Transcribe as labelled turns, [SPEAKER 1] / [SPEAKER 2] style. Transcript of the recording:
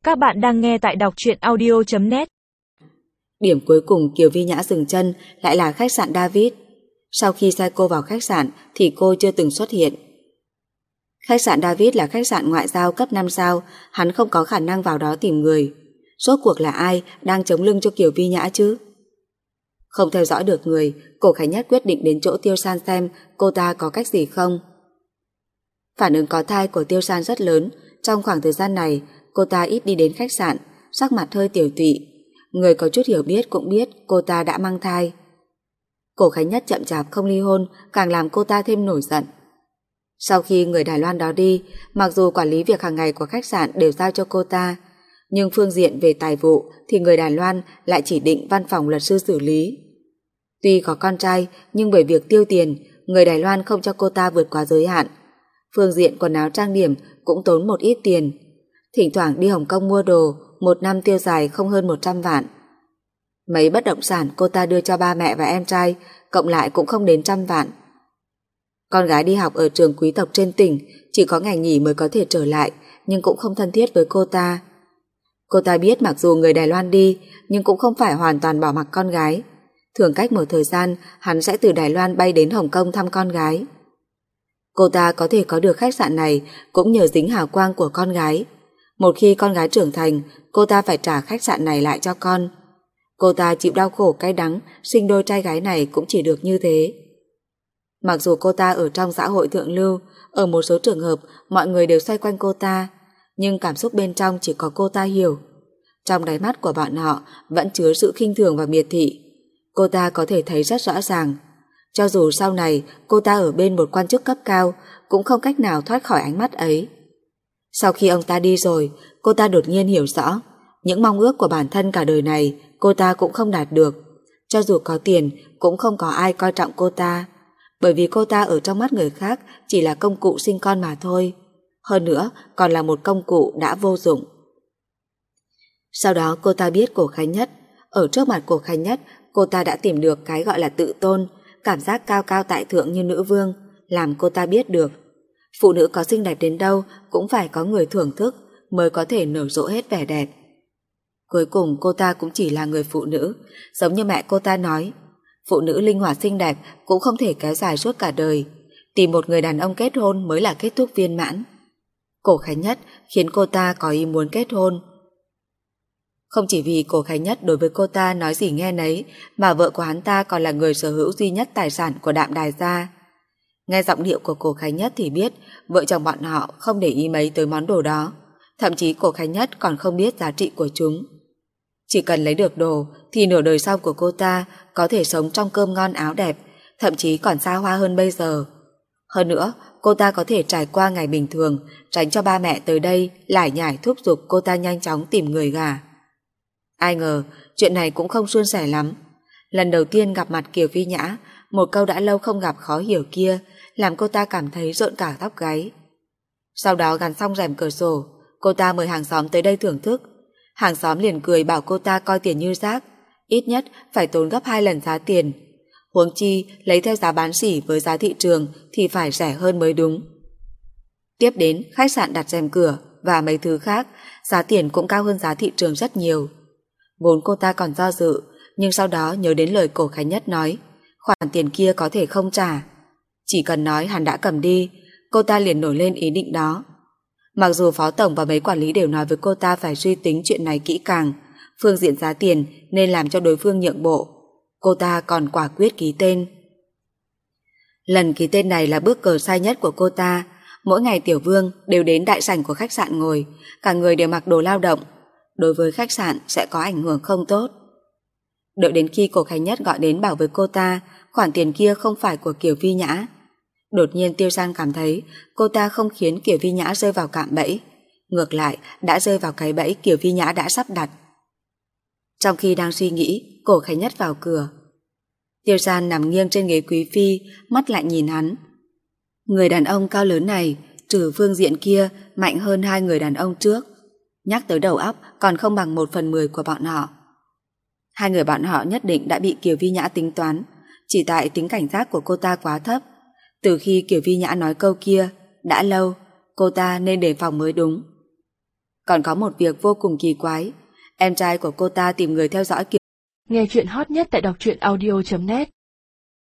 [SPEAKER 1] Các bạn đang nghe tại đọc truyện audio.net.
[SPEAKER 2] Điểm cuối cùng Kiều Vi Nhã dừng chân lại là khách sạn David. Sau khi sai cô vào khách sạn thì cô chưa từng xuất hiện. Khách sạn David là khách sạn ngoại giao cấp 5 sao, hắn không có khả năng vào đó tìm người. Rốt cuộc là ai đang chống lưng cho Kiều Vi Nhã chứ? Không theo dõi được người, Cổ Khánh Nhất quyết định đến chỗ Tiêu San xem cô ta có cách gì không. Phản ứng có thai của Tiêu San rất lớn. Trong khoảng thời gian này, cô ta ít đi đến khách sạn, sắc mặt hơi tiểu tụy. Người có chút hiểu biết cũng biết cô ta đã mang thai. Cổ Khánh Nhất chậm chạp không ly hôn càng làm cô ta thêm nổi giận. Sau khi người Đài Loan đó đi, mặc dù quản lý việc hàng ngày của khách sạn đều giao cho cô ta, nhưng phương diện về tài vụ thì người Đài Loan lại chỉ định văn phòng luật sư xử lý. Tuy có con trai, nhưng bởi việc tiêu tiền, người Đài Loan không cho cô ta vượt quá giới hạn. Phương diện quần áo trang điểm cũng tốn một ít tiền. Thỉnh thoảng đi Hồng Kông mua đồ, một năm tiêu xài không hơn 100 vạn. Mấy bất động sản cô ta đưa cho ba mẹ và em trai, cộng lại cũng không đến 100 vạn. Con gái đi học ở trường quý tộc trên tỉnh, chỉ có ngày nghỉ mới có thể trở lại, nhưng cũng không thân thiết với cô ta. Cô ta biết mặc dù người Đài Loan đi, nhưng cũng không phải hoàn toàn bỏ mặc con gái. Thường cách một thời gian, hắn sẽ từ Đài Loan bay đến Hồng Kông thăm con gái. Cô ta có thể có được khách sạn này cũng nhờ dính hào quang của con gái. Một khi con gái trưởng thành, cô ta phải trả khách sạn này lại cho con. Cô ta chịu đau khổ cay đắng, sinh đôi trai gái này cũng chỉ được như thế. Mặc dù cô ta ở trong xã hội thượng lưu, ở một số trường hợp mọi người đều xoay quanh cô ta, nhưng cảm xúc bên trong chỉ có cô ta hiểu. Trong đáy mắt của bọn họ vẫn chứa sự khinh thường và miệt thị. Cô ta có thể thấy rất rõ ràng. Cho dù sau này cô ta ở bên một quan chức cấp cao, cũng không cách nào thoát khỏi ánh mắt ấy. Sau khi ông ta đi rồi, cô ta đột nhiên hiểu rõ, những mong ước của bản thân cả đời này cô ta cũng không đạt được. Cho dù có tiền, cũng không có ai coi trọng cô ta, bởi vì cô ta ở trong mắt người khác chỉ là công cụ sinh con mà thôi. Hơn nữa, còn là một công cụ đã vô dụng. Sau đó cô ta biết Cổ Khánh Nhất. Ở trước mặt Cổ Khánh Nhất, cô ta đã tìm được cái gọi là tự tôn, cảm giác cao cao tại thượng như nữ vương, làm cô ta biết được. Phụ nữ có xinh đẹp đến đâu cũng phải có người thưởng thức mới có thể nở rộ hết vẻ đẹp. Cuối cùng cô ta cũng chỉ là người phụ nữ, giống như mẹ cô ta nói, phụ nữ linh hoạt xinh đẹp cũng không thể kéo dài suốt cả đời, tìm một người đàn ông kết hôn mới là kết thúc viên mãn. Cổ Khánh Nhất khiến cô ta có ý muốn kết hôn. Không chỉ vì Cổ Khánh Nhất đối với cô ta nói gì nghe nấy, mà vợ của hắn ta còn là người sở hữu duy nhất tài sản của Đạm Đài gia. Nghe giọng điệu của Cổ Khánh Nhất thì biết vợ chồng bọn họ không để ý mấy tới món đồ đó. Thậm chí Cổ Khánh Nhất còn không biết giá trị của chúng. Chỉ cần lấy được đồ thì nửa đời sau của cô ta có thể sống trong cơm ngon áo đẹp, thậm chí còn xa hoa hơn bây giờ. Hơn nữa, cô ta có thể trải qua ngày bình thường, tránh cho ba mẹ tới đây lải nhải thúc giục cô ta nhanh chóng tìm người gả. Ai ngờ, chuyện này cũng không suôn sẻ lắm. Lần đầu tiên gặp mặt Kiều Vi Nhã, một câu đã lâu không gặp khó hiểu kia làm cô ta cảm thấy rợn cả tóc gáy. Sau đó gắn xong rèm cửa sổ, cô ta mời hàng xóm tới đây thưởng thức. Hàng xóm liền cười bảo cô ta coi tiền như rác, ít nhất phải tốn gấp 2 lần giá tiền. Huống chi lấy theo giá bán sỉ với giá thị trường thì phải rẻ hơn mới đúng. Tiếp đến khách sạn đặt rèm cửa và mấy thứ khác, giá tiền cũng cao hơn giá thị trường rất nhiều. Vốn cô ta còn do dự, nhưng sau đó nhớ đến lời Cổ Khánh Nhất nói, khoản tiền kia có thể không trả. Chỉ cần nói hắn đã cầm đi, cô ta liền nổi lên ý định đó. Mặc dù phó tổng và mấy quản lý đều nói với cô ta phải suy tính chuyện này kỹ càng, phương diện giá tiền nên làm cho đối phương nhượng bộ, cô ta còn quả quyết ký tên. Lần ký tên này là bước cờ sai nhất của cô ta. Mỗi ngày Tiểu Vương đều đến đại sảnh của khách sạn ngồi, cả người đều mặc đồ lao động. Đối với khách sạn sẽ có ảnh hưởng không tốt. Đợi đến khi Cổ Khánh Nhất gọi đến bảo với cô ta khoản tiền kia không phải của Kiều Vi Nhã. Đột nhiên Tiêu San cảm thấy cô ta không khiến Kiều Vi Nhã rơi vào cạm bẫy, ngược lại đã rơi vào cái bẫy Kiều Vi Nhã đã sắp đặt. Trong khi đang suy nghĩ, Cổ Khánh Nhất vào cửa. Tiêu San nằm nghiêng trên ghế quý phi, mắt lại nhìn hắn. Người đàn ông cao lớn này, trừ phương diện kia, mạnh hơn 2 người đàn ông trước. Nhắc tới đầu óc còn không bằng 1/10 của bọn họ. 2 người bọn họ nhất định đã bị Kiều Vi Nhã tính toán, chỉ tại tính cảnh giác của cô ta quá thấp. Từ khi Kiều Vi Nhã nói câu kia, đã lâu, cô ta nên đề phòng mới đúng. Còn có một việc vô cùng kỳ quái. Em trai của cô ta tìm người theo dõi Kiều.
[SPEAKER 1] Nghe chuyện hot nhất tại đọc truyện audio.net